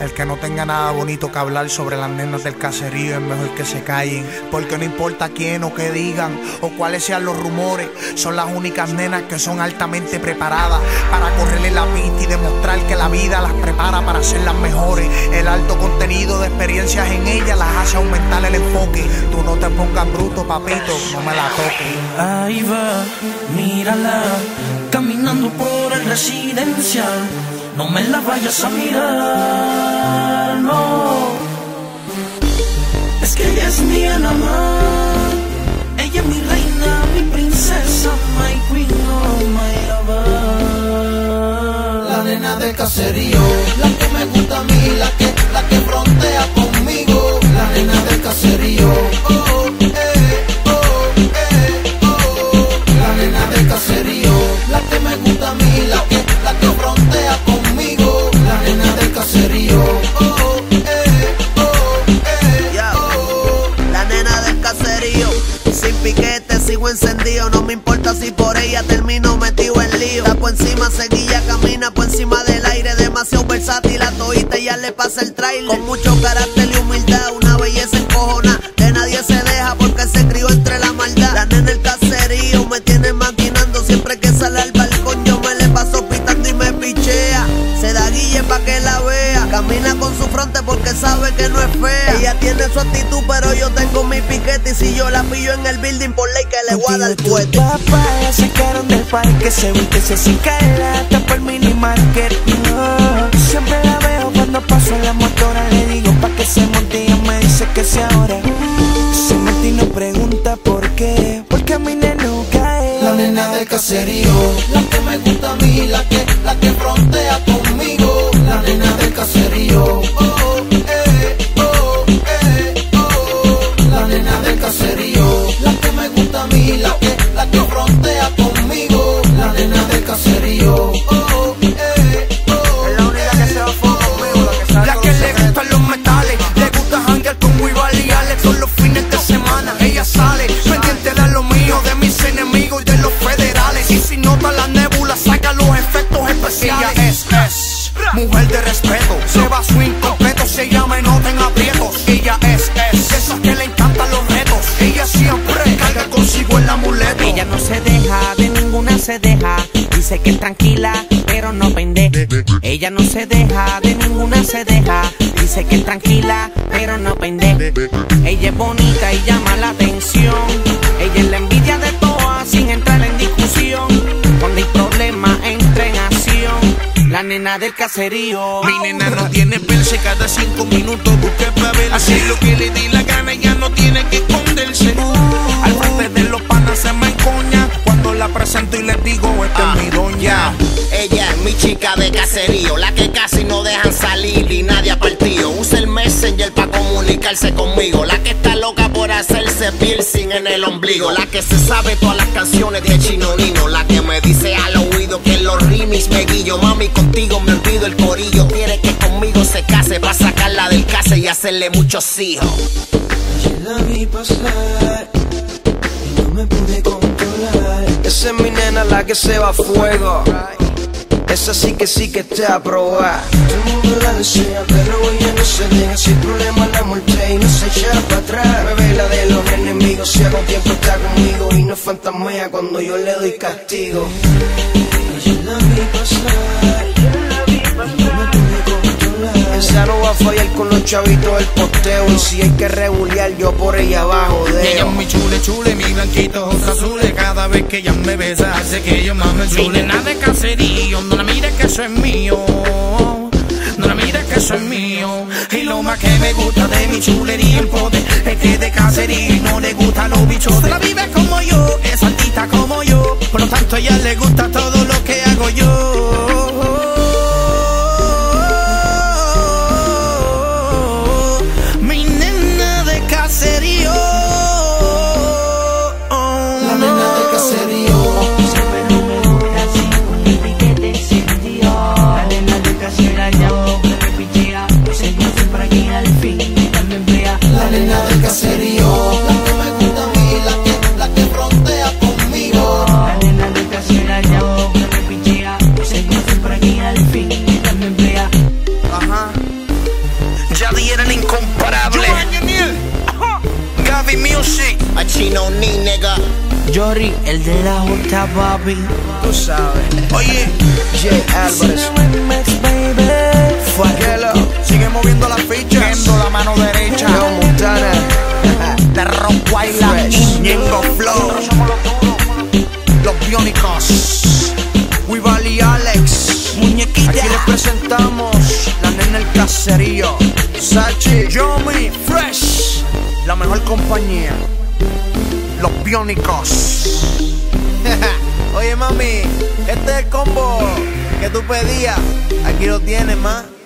El que no tenga nada bonito que hablar sobre las nenas del caserío es mejor que se callen, porque no importa quién o qué digan o cuáles sean los rumores, son las únicas nenas que son altamente preparadas para correrle la pista y demostrar que la vida las prepara para ser las mejores. El alto contenido de experiencias en ellas las hace aumentar el enfoque. Tú no te pongas bruto, papito, no me la toques. Ahí va, mírala, caminando por el residencial. No me la vayas a mirar, no. Es que ella es mía nada más. Ella es mi reina, mi princesa, my queen, oh, my lover. La nena del caserío, la que me gusta a mí, la que frontea conmigo. La nena del caserío, oh, oh. La nena del caserío, la que me gusta a mí, la que frontea conmigo. La nena del caserío, oh, oh. La nena del caserío, sin piquete sigo encendido. No me importa si por ella termino metido en lío. Está por encima, seguilla, camina por encima del aire. Demasiado versátil, a todita ya le pasa el trailer. Con mucho carácter y humildad, una belleza encojona. De nadie se deja porque se crió entre la maldad. La nena del caserío me tiene maquinando. Siempre que sale al balcón yo me le paso pitando y me pichea. Se da guille pa' que la vea. Camina con su fronte porque sabe que no es fea. Ella tiene su actitud pero yo tengo mi piquete. Y si yo la pillo en el building por ley que le voy a dar fuerte. Papá, ya sacaron del parque. Se viste, se cicala, tapa el mini market. No, siempre la veo cuando paso en la motora. Le digo pa' que se monte y ella me dice que sea ahora. Se mete y no pregunta por qué. Porque a mi neno cae. La nena del caserío, la que me gusta a mí, la que frontea conmigo. La nena del caserío, oh, oh, oh. La nena del caserío, la que me gusta a mí, la que frontea conmigo. La nena del caserío, oh, oh, Es la única que se va a fuego conmigo, la que sabe La que le gustan los metales, le gusta janguear con Weaver y Alex. Todos los fines de semana ella sale pendiente de lo mío, de mis enemigos y de los federales. Y si nota la nébula, saca los efectos especiales. Ella es mujer de respeto, se va swing completo, se llama y no tenga aprietos. Ella es esas que le encantan los retos. Ella siempre carga consigo el amuleto. Ella no se deja, de ninguna se deja. Dice que es tranquila, pero no pende. Ella no se deja, de ninguna se deja. Dice que es tranquila, pero no pende. Ella es bonita y llama la atención. Ella es la envidia de todas sin entrar en discusión. Cuando hay problema entra en acción. La nena del caserío. Mi nena no tiene perse, cada 5 minutos busca pa' ver. Así lo que le di la gana, ella no tiene que esconderse. Al frente de los panas se me encoña cuando la presento y les digo, esta es mi doña. Ella es mi chica de caserío, la que casi no dejan salir y nadie ha partido. Usa el Messenger pa' comunicarse conmigo, la que está loca por hacerse piercing en el ombligo, la que se sabe todas las canciones de Chino Nino, la que me dice al oído que en los remix me guillo. Mami, contigo me olvido el corillo, quiere que conmigo se case pa' sacarla del case y hacerle muchos hijos. Ayer la vi pasar y no me pude controlar. Esa es mi nena, la que se va a fuego. Esa sí que te aproba. Todo el mundo la desea, pero ella no se deja. Sin problema la multé y no se echa para atrás. Revela de los enemigos, si algún tiempo está conmigo y no fantasmea cuando yo le doy castigo. Ayer la vi pasar y no me pude controlar. Esa no va a fallar con los chavitos del posteo. Y si hay que regular, yo por ella abajo de Ella es mi chule, mi blanquito ojos azules. Cada vez que ella me besa hace que yo más me chule. Mi nena de caserío, no la mires que eso es mío. No la mires que eso es mío. Y lo más que me gusta de mi chulería en poder es que de caserío y no le gustan los bichos. La vive como yo, es altita como yo. Por lo tanto a ella le gusta todo lo que hago yo. Mi nena de caserío. la nena del caserío. La nena del caserío, la que me gusta a mí, la que frontea conmigo. La nena del caserío, no need, nigga. Jory, el de la J, papi. Tú sabes. Oye, Jay Álvarez. Fuaquelo. sigue moviendo las fichas. Viendo la mano derecha Yo Montana. de Rockweiler. Fresh. Ñengo Flow, los Biónicos, Weeval y Alex. Muñequita. Aquí les presentamos la nena del caserío. Sachi, Yomi, Fresh, la mejor compañía. Los Biónicos. Oye mami, este es el combo que tú pedías. Aquí lo tienes, ma.